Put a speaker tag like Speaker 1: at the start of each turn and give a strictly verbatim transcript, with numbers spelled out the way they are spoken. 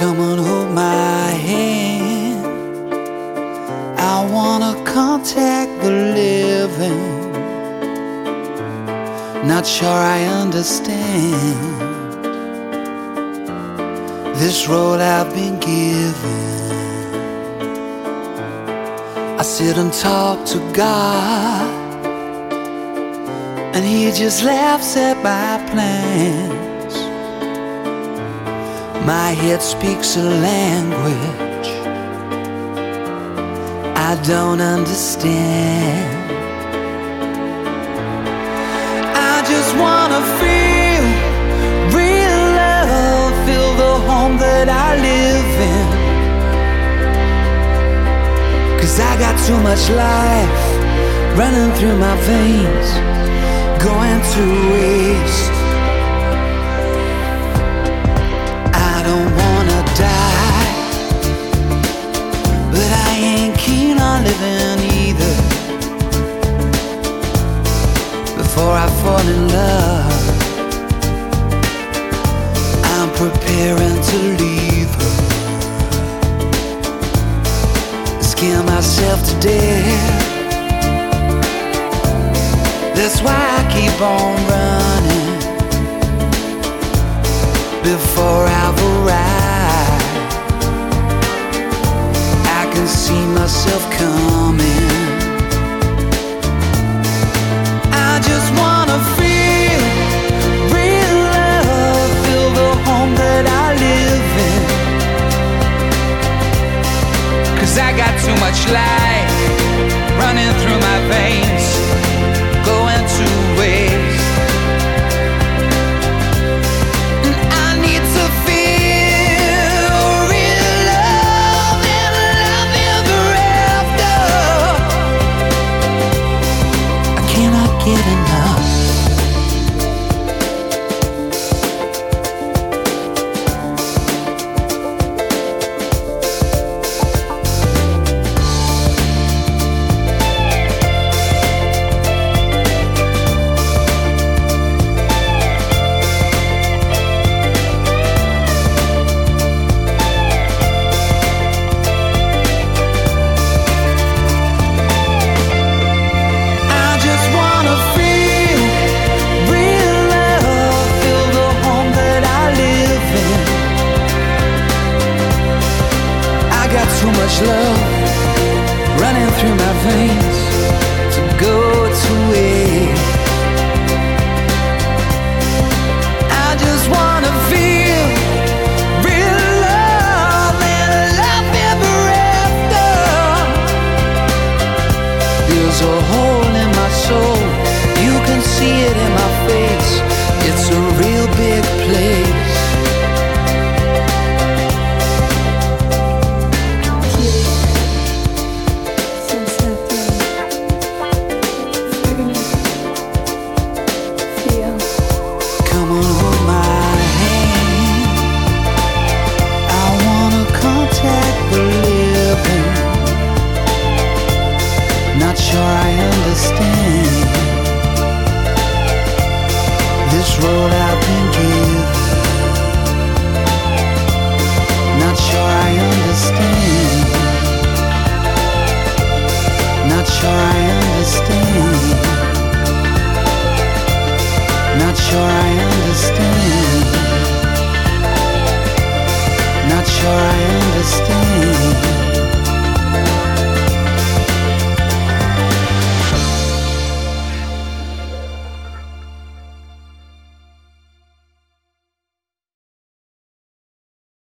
Speaker 1: Come on, hold my hand. I wanna contact the living. Not sure I understand this role I've been given. I sit and talk to God, and He just laughs at my plans. My head speaks a language I don't understand. I just wanna feel real love, feel the home that I live in. 'Cause I got too much life running through my veins, going to waste. I don't wanna die, but I ain't keen on living either. Before I fall in love, I'm preparing to leave her. Scare myself to death. That's why I keep on running before I've arrived. I can see myself coming. I just wanna feel real love, feel the home that I live in. 'Cause I got too much life running through my veins, going to waste. And I need to feel real love and love ever after. I cannot get enough. Too much love running through my veins to go to waste. I just wanna feel real love and love ever after. There's a hole in my soul, you can see it in my face. It's a real big place. Not sure I understand this road I've been given. Not sure I understand. Not sure I understand.